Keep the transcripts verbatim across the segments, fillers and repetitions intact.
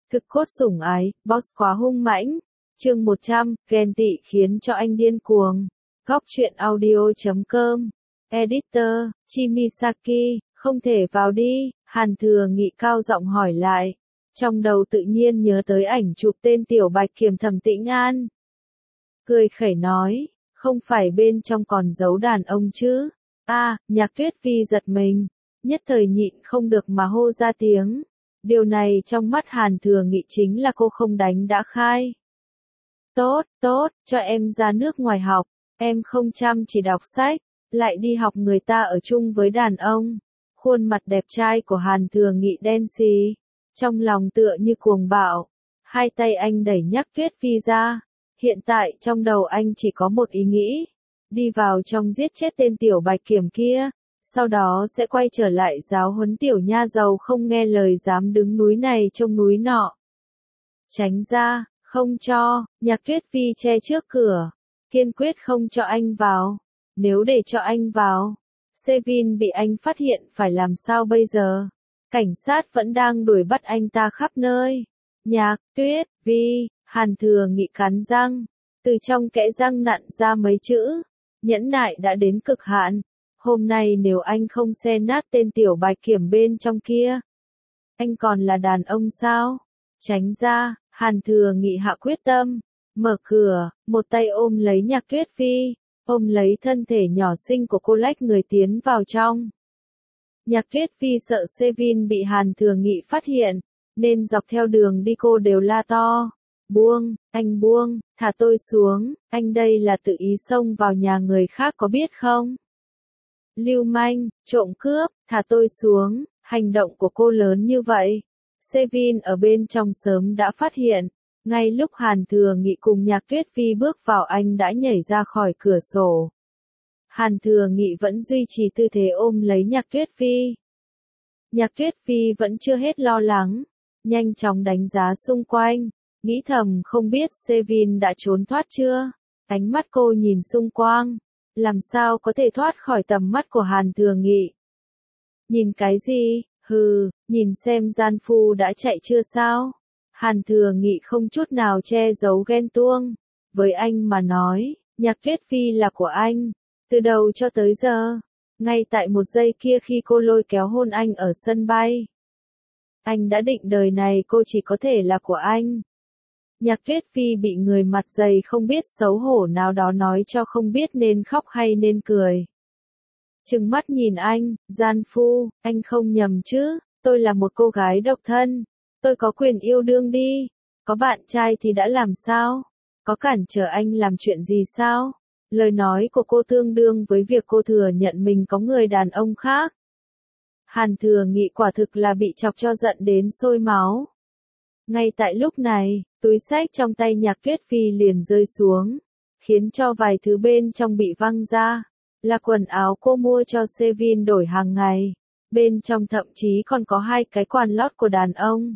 Thực cốt sủng ái, boss quá hung mãnh. Chương một trăm, ghen tị khiến cho anh điên cuồng. Góc truyện audio chấm com. Editor, Chimisaki, không thể vào đi, Hàn Thừa Nghị cao giọng hỏi lại. Trong đầu tự nhiên nhớ tới ảnh chụp tên Tiểu Bạch Kiểm Thẩm Tĩnh An. Cười khẩy nói, không phải bên trong còn giấu đàn ông chứ? A, à, Nhạc Tuyết Vi giật mình, nhất thời nhịn không được mà hô ra tiếng. Điều này trong mắt Hàn Thừa Nghị chính là cô không đánh đã khai. Tốt, tốt, cho em ra nước ngoài học, em không chăm chỉ đọc sách, lại đi học người ta ở chung với đàn ông. Khuôn mặt đẹp trai của Hàn Thừa Nghị đen xì, trong lòng tựa như cuồng bạo. Hai tay anh đẩy Nhạc Tuyết Vi ra, hiện tại trong đầu anh chỉ có một ý nghĩ, đi vào trong giết chết tên Tiểu Bạch Kiểm kia. Sau đó sẽ quay trở lại giáo huấn tiểu nha đầu không nghe lời dám đứng núi này trông núi nọ. Tránh ra, không cho, Nhạc Tuyết Vi che trước cửa, kiên quyết không cho anh vào. Nếu để cho anh vào, Sevin bị anh phát hiện phải làm sao bây giờ? Cảnh sát vẫn đang đuổi bắt anh ta khắp nơi. Nhạc Tuyết Vi, Hàn Thừa Nghị cắn răng, từ trong kẽ răng nặn ra mấy chữ, nhẫn nại đã đến cực hạn. Hôm nay nếu anh không xé nát tên Tiểu Bạch Kiểm bên trong kia, anh còn là đàn ông sao? Tránh ra, Hàn Thừa Nghị hạ quyết tâm, mở cửa, một tay ôm lấy Nhạc Tuyết Vi, ôm lấy thân thể nhỏ xinh của cô lách người tiến vào trong. Nhạc Tuyết Vi sợ Sevin bị Hàn Thừa Nghị phát hiện, nên dọc theo đường đi cô đều la to. Buông, anh buông, thả tôi xuống, anh đây là tự ý xông vào nhà người khác có biết không? Lưu manh, trộm cướp, thả tôi xuống, hành động của cô lớn như vậy. Sevin ở bên trong sớm đã phát hiện, ngay lúc Hàn Thừa Nghị cùng Nhạc Tuyết Vi bước vào anh đã nhảy ra khỏi cửa sổ. Hàn Thừa Nghị vẫn duy trì tư thế ôm lấy Nhạc Tuyết Vi. Nhạc Tuyết Vi vẫn chưa hết lo lắng, nhanh chóng đánh giá xung quanh, nghĩ thầm không biết Sevin đã trốn thoát chưa. Ánh mắt cô nhìn xung quanh, làm sao có thể thoát khỏi tầm mắt của Hàn Thừa Nghị. Nhìn cái gì, hừ, nhìn xem gian phu đã chạy chưa sao. Hàn Thừa Nghị không chút nào che giấu ghen tuông. Với anh mà nói, Nhạc Tuyết Vi là của anh, từ đầu cho tới giờ. Ngay tại một giây kia khi cô lôi kéo hôn anh ở sân bay, anh đã định đời này cô chỉ có thể là của anh. Nhạc Tuyết Vi bị người mặt dày không biết xấu hổ nào đó nói cho không biết nên khóc hay nên cười. Trừng mắt nhìn anh, gian phu, anh không nhầm chứ, tôi là một cô gái độc thân, tôi có quyền yêu đương đi, có bạn trai thì đã làm sao, có cản trở anh làm chuyện gì sao? Lời nói của cô tương đương với việc cô thừa nhận mình có người đàn ông khác. Hàn Thừa Nghị quả thực là bị chọc cho giận đến sôi máu. Ngay tại lúc này, túi xách trong tay Nhạc Tuyết Vi liền rơi xuống, khiến cho vài thứ bên trong bị văng ra. Là quần áo cô mua cho Sevin đổi hàng ngày, bên trong thậm chí còn có hai cái quần lót của đàn ông.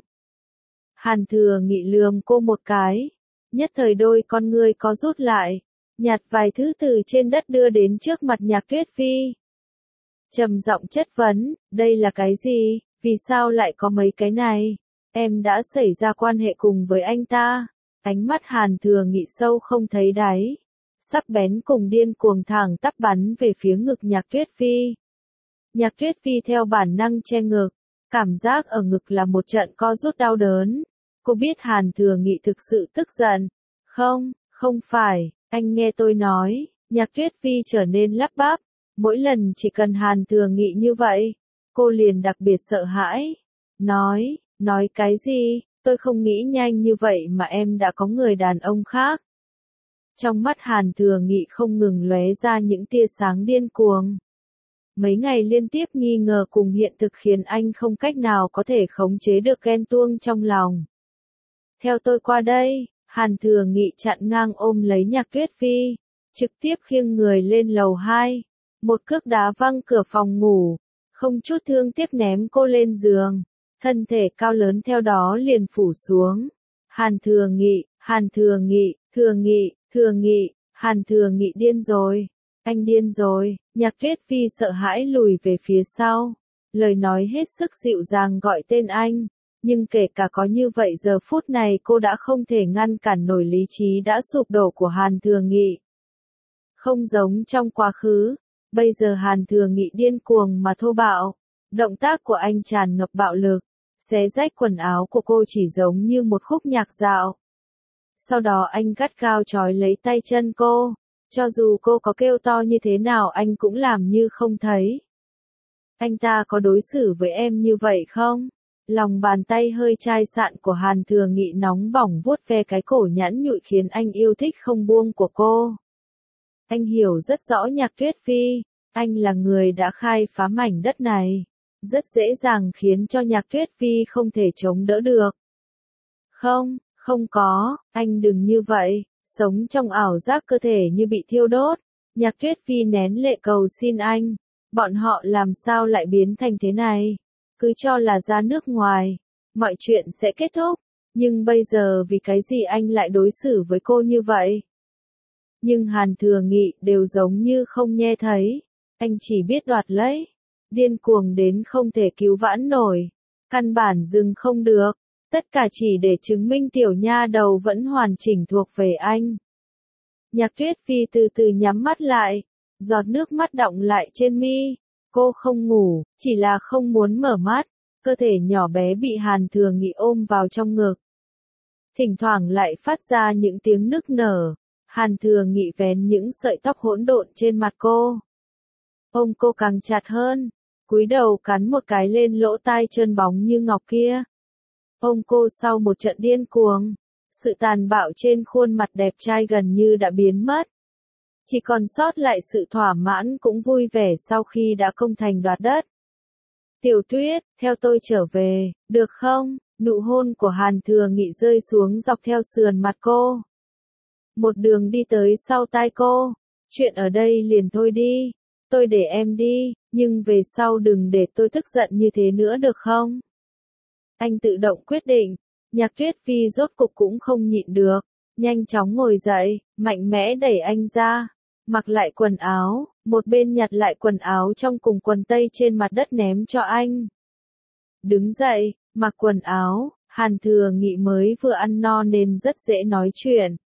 Hàn Thừa Nghị lườm cô một cái, nhất thời đôi con ngươi có rút lại, nhặt vài thứ từ trên đất đưa đến trước mặt Nhạc Tuyết Vi. Trầm giọng chất vấn, đây là cái gì, vì sao lại có mấy cái này? Em đã xảy ra quan hệ cùng với anh ta. Ánh mắt Hàn Thừa Nghị sâu không thấy đáy, sắc bén cùng điên cuồng thẳng tắp bắn về phía ngực Nhạc Tuyết Vi. Nhạc Tuyết Vi theo bản năng che ngực, cảm giác ở ngực là một trận co rút đau đớn. Cô biết Hàn Thừa Nghị thực sự tức giận. Không, không phải, anh nghe tôi nói. Nhạc Tuyết Vi trở nên lắp bắp, mỗi lần chỉ cần Hàn Thừa Nghị như vậy, cô liền đặc biệt sợ hãi. Nói, nói cái gì, tôi không nghĩ nhanh như vậy mà em đã có người đàn ông khác. Trong mắt Hàn Thừa Nghị không ngừng lóe ra những tia sáng điên cuồng. Mấy ngày liên tiếp nghi ngờ cùng hiện thực khiến anh không cách nào có thể khống chế được ghen tuông trong lòng. Theo tôi qua đây, Hàn Thừa Nghị chặn ngang ôm lấy Nhạc Tuyết Vi, trực tiếp khiêng người lên lầu hai, một cước đá văng cửa phòng ngủ, không chút thương tiếc ném cô lên giường, thân thể cao lớn theo đó liền phủ xuống. Hàn Thừa Nghị, Hàn Thừa Nghị, Thừa Nghị, Thừa Nghị, Hàn Thừa Nghị điên rồi, anh điên rồi. Nhạc Tuyết Vi sợ hãi lùi về phía sau, lời nói hết sức dịu dàng gọi tên anh, Nhưng kể cả có như vậy giờ phút này cô đã không thể ngăn cản nổi lý trí đã sụp đổ của Hàn Thừa Nghị. Không giống trong quá khứ, bây giờ Hàn Thừa Nghị điên cuồng mà thô bạo. Động tác của anh tràn ngập bạo lực, xé rách quần áo của cô chỉ giống như một khúc nhạc dạo. Sau đó anh gắt gao trói lấy tay chân cô, cho dù cô có kêu to như thế nào anh cũng làm như không thấy. Anh ta có đối xử với em như vậy không? Lòng bàn tay hơi chai sạn của Hàn Thừa Nghị nóng bỏng vuốt ve cái cổ nhẵn nhụi khiến anh yêu thích không buông của cô. Anh hiểu rất rõ Nhạc Tuyết Phi, anh là người đã khai phá mảnh đất này, rất dễ dàng khiến cho Nhạc Tuyết Phi không thể chống đỡ được. Không, không có, anh đừng như vậy, sống trong ảo giác cơ thể như bị thiêu đốt. Nhạc Tuyết Phi nén lệ cầu xin anh, bọn họ làm sao lại biến thành thế này? Cứ cho là ra nước ngoài, mọi chuyện sẽ kết thúc, nhưng bây giờ vì cái gì anh lại đối xử với cô như vậy? Nhưng Hàn Thừa Nghị đều giống như không nghe thấy, anh chỉ biết đoạt lấy, điên cuồng đến không thể cứu vãn nổi, căn bản dừng không được, tất cả chỉ để chứng minh tiểu nha đầu vẫn hoàn chỉnh thuộc về anh. Nhạc Tuyết Phi từ từ nhắm mắt lại, giọt nước mắt đọng lại trên mi, cô không ngủ, chỉ là không muốn mở mắt, cơ thể nhỏ bé bị Hàn Thừa Nghị ôm vào trong ngực. Thỉnh thoảng lại phát ra những tiếng nức nở. Hàn Thừa Nghị vén những sợi tóc hỗn độn trên mặt cô. Ôm cô càng chặt hơn, cúi đầu cắn một cái lên lỗ tai trơn bóng như ngọc kia. Ôm cô sau một trận điên cuồng, sự tàn bạo trên khuôn mặt đẹp trai gần như đã biến mất. Chỉ còn sót lại sự thỏa mãn cũng vui vẻ sau khi đã công thành đoạt đất. Tiểu Tuyết, theo tôi trở về, được không? Nụ hôn của Hàn Thừa Nghị rơi xuống dọc theo sườn mặt cô. Một đường đi tới sau tai cô, chuyện ở đây liền thôi đi, tôi để em đi, nhưng về sau đừng để tôi tức giận như thế nữa được không? Anh tự động quyết định, Nhạc Tuyết Phi rốt cục cũng không nhịn được, nhanh chóng ngồi dậy, mạnh mẽ đẩy anh ra, mặc lại quần áo, một bên nhặt lại quần áo trong cùng quần tây trên mặt đất ném cho anh. Đứng dậy, mặc quần áo, Hàn Thừa Nghị mới vừa ăn no nên rất dễ nói chuyện.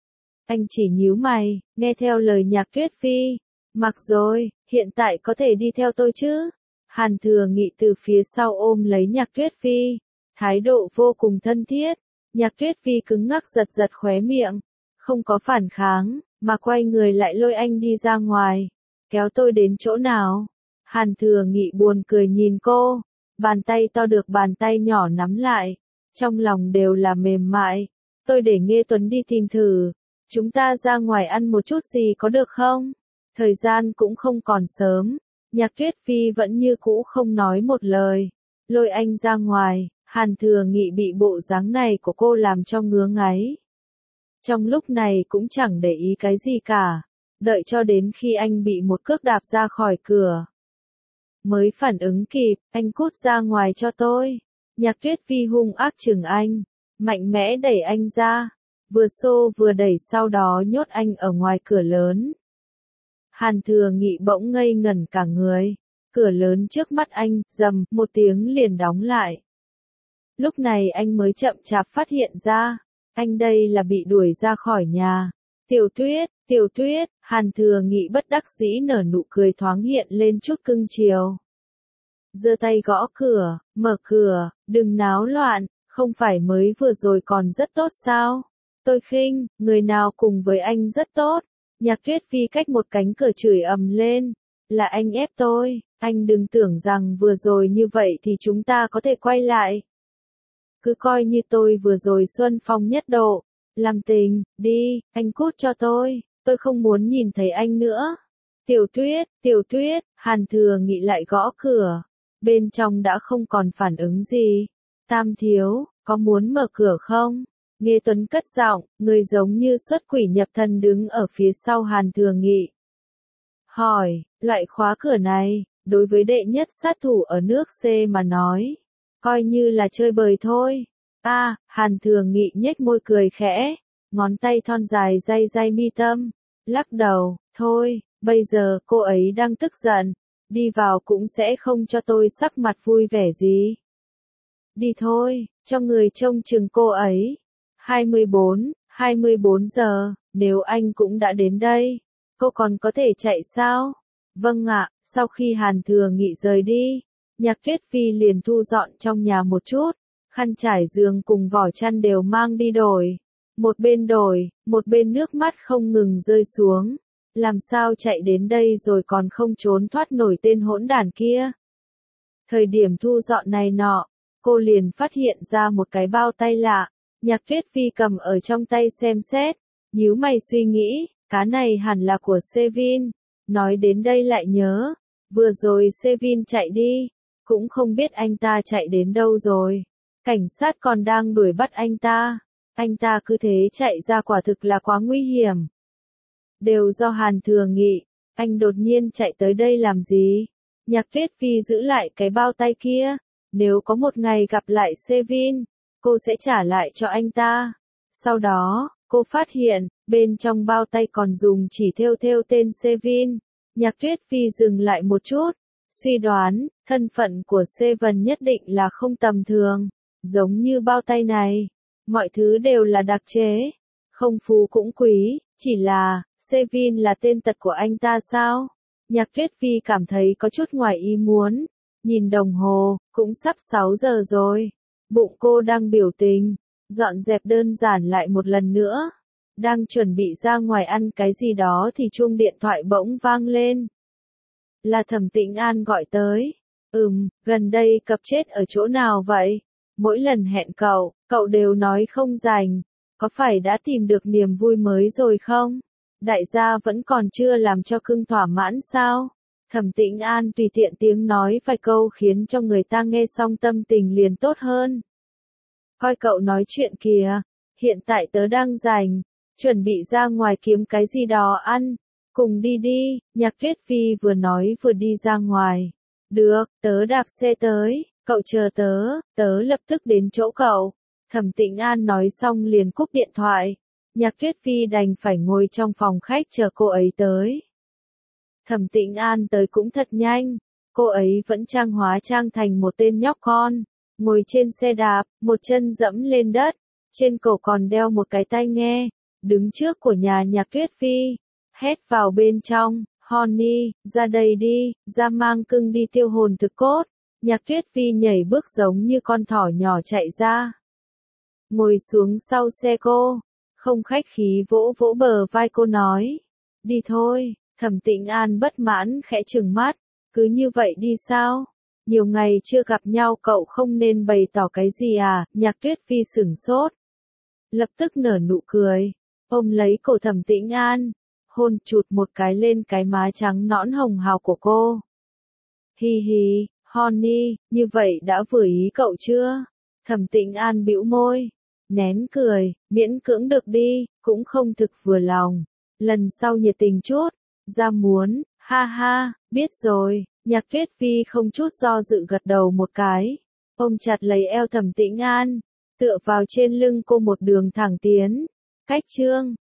Anh chỉ nhíu mày, nghe theo lời Nhạc Tuyết Phi. Mặc rồi, hiện tại có thể đi theo tôi chứ? Hàn Thừa Nghị từ phía sau ôm lấy Nhạc Tuyết Phi, thái độ vô cùng thân thiết. Nhạc Tuyết Phi cứng ngắc giật giật khóe miệng, không có phản kháng, mà quay người lại lôi anh đi ra ngoài. Kéo tôi đến chỗ nào? Hàn Thừa Nghị buồn cười nhìn cô, bàn tay to được bàn tay nhỏ nắm lại, trong lòng đều là mềm mại. Tôi để Nghê Tuấn đi tìm thử. Chúng ta ra ngoài ăn một chút gì có được không? Thời gian cũng không còn sớm. Nhạc Tuyết Phi vẫn như cũ không nói một lời. Lôi anh ra ngoài, Hàn Thừa Nghị bị bộ dáng này của cô làm cho ngứa ngáy. Trong lúc này cũng chẳng để ý cái gì cả. Đợi cho đến khi anh bị một cước đạp ra khỏi cửa. Mới phản ứng kịp, anh cút ra ngoài cho tôi. Nhạc Tuyết Phi hung ác chừng anh. Mạnh mẽ đẩy anh ra. Vừa xô vừa đẩy sau đó nhốt anh ở ngoài cửa lớn. Hàn Thừa Nghị bỗng ngây ngẩn cả người. Cửa lớn trước mắt anh, rầm, một tiếng liền đóng lại. Lúc này anh mới chậm chạp phát hiện ra, anh đây là bị đuổi ra khỏi nhà. Tiểu Tuyết, Tiểu Tuyết, Hàn Thừa Nghị bất đắc dĩ nở nụ cười thoáng hiện lên chút cưng chiều. Giơ tay gõ cửa, mở cửa, đừng náo loạn, không phải mới vừa rồi còn rất tốt sao? Tôi khinh, người nào cùng với anh rất tốt. Nhạc Tuyết Phi cách một cánh cửa chửi ầm lên. Là anh ép tôi, anh đừng tưởng rằng vừa rồi như vậy thì chúng ta có thể quay lại. Cứ coi như tôi vừa rồi xuân phong nhất độ. Làm tình, đi, anh cút cho tôi, tôi không muốn nhìn thấy anh nữa. Tiểu Tuyết, Tiểu Tuyết, Hàn Thừa Nghị lại gõ cửa. Bên trong đã không còn phản ứng gì. Tam thiếu, có muốn mở cửa không? Nghê Tuấn cất giọng, người giống như xuất quỷ nhập thần đứng ở phía sau Hàn Thừa Nghị. Hỏi, loại khóa cửa này, đối với đệ nhất sát thủ ở nước C mà nói, coi như là chơi bời thôi. A, à, Hàn Thừa Nghị nhếch môi cười khẽ, ngón tay thon dài day day mi tâm, lắc đầu, thôi, bây giờ cô ấy đang tức giận, đi vào cũng sẽ không cho tôi sắc mặt vui vẻ gì. đi thôi, cho người trông chừng cô ấy. hai mươi bốn, hai mươi bốn giờ, nếu anh cũng đã đến đây, cô còn có thể chạy sao? Vâng ạ, sau khi Hàn Thừa Nghị rời đi, Nhạc Tuyết Phi liền thu dọn trong nhà một chút, khăn trải giường cùng vỏ chăn đều mang đi đổi. Một bên đổi, một bên nước mắt không ngừng rơi xuống. Làm sao chạy đến đây rồi còn không trốn thoát nổi tên hỗn đản kia. Thời điểm thu dọn này nọ, cô liền phát hiện ra một cái bao tay lạ. Nhạc Tuyết Phi cầm ở trong tay xem xét, nhíu mày suy nghĩ, cá này hẳn là của Sevin. Nói đến đây lại nhớ, vừa rồi Sevin chạy đi, cũng không biết anh ta chạy đến đâu rồi. Cảnh sát còn đang đuổi bắt anh ta, anh ta cứ thế chạy ra quả thực là quá nguy hiểm. Đều do Hàn Thừa Nghị, anh đột nhiên chạy tới đây làm gì? Nhạc Tuyết Phi giữ lại cái bao tay kia, nếu có một ngày gặp lại Sevin, cô sẽ trả lại cho anh ta. Sau đó, cô phát hiện, bên trong bao tay còn dùng chỉ thêu thêu tên Sevin. Nhạc Tuyết Phi dừng lại một chút, suy đoán, thân phận của Seven nhất định là không tầm thường, giống như bao tay này, mọi thứ đều là đặc chế, không phú cũng quý, chỉ là, Sevin là tên tật của anh ta sao? Nhạc Tuyết Phi cảm thấy có chút ngoài ý muốn, nhìn đồng hồ, cũng sắp sáu giờ rồi, bụng cô đang biểu tình, dọn dẹp đơn giản lại một lần nữa. Đang chuẩn bị ra ngoài ăn cái gì đó thì chuông điện thoại bỗng vang lên. Là Thẩm Tĩnh An gọi tới. Ừm, gần đây cập chết ở chỗ nào vậy? Mỗi lần hẹn cậu, cậu đều nói không rảnh. Có phải đã tìm được niềm vui mới rồi không? Đại gia vẫn còn chưa làm cho cưng thỏa mãn sao? Thẩm Tĩnh An tùy tiện tiếng nói vài câu khiến cho người ta nghe xong tâm tình liền tốt hơn. Coi cậu nói chuyện kìa, hiện tại tớ đang rảnh. Chuẩn bị ra ngoài kiếm cái gì đó ăn, cùng đi đi, Nhạc Tuyết Phi vừa nói vừa đi ra ngoài. Được, tớ đạp xe tới, cậu chờ tớ, tớ lập tức đến chỗ cậu. Thẩm Tĩnh An nói xong liền cúp điện thoại. Nhạc Tuyết Phi đành phải ngồi trong phòng khách chờ cô ấy tới. Thẩm Tĩnh An tới cũng thật nhanh, cô ấy vẫn trang hóa trang thành một tên nhóc con, ngồi trên xe đạp, một chân dẫm lên đất, trên cổ còn đeo một cái tai nghe. Đứng trước của nhà Nhạc Tuyết Phi, hét vào bên trong, Honey, ra đây đi, ra mang cưng đi tiêu hồn thực cốt. Nhạc Tuyết Phi nhảy bước giống như con thỏ nhỏ chạy ra. Ngồi xuống sau xe cô, không khách khí vỗ vỗ bờ vai cô nói, đi thôi. Thẩm Tĩnh An bất mãn khẽ trừng mắt, cứ như vậy đi sao? Nhiều ngày chưa gặp nhau cậu không nên bày tỏ cái gì à? Nhạc Tuyết Phi sửng sốt, lập tức nở nụ cười. Ôm lấy cổ Thẩm Tĩnh An, hôn chụt một cái lên cái má trắng nõn hồng hào của cô. Hi hi, Honey, như vậy đã vừa ý cậu chưa? Thẩm Tĩnh An bĩu môi, nén cười, miễn cưỡng được đi, cũng không thực vừa lòng. Lần sau nhiệt tình chút, ra muốn, ha ha, biết rồi. Nhạc Tuyết Phi không chút do dự gật đầu một cái, ôm chặt lấy eo Thẩm Tĩnh An, tựa vào trên lưng cô một đường thẳng tiến. Cách chương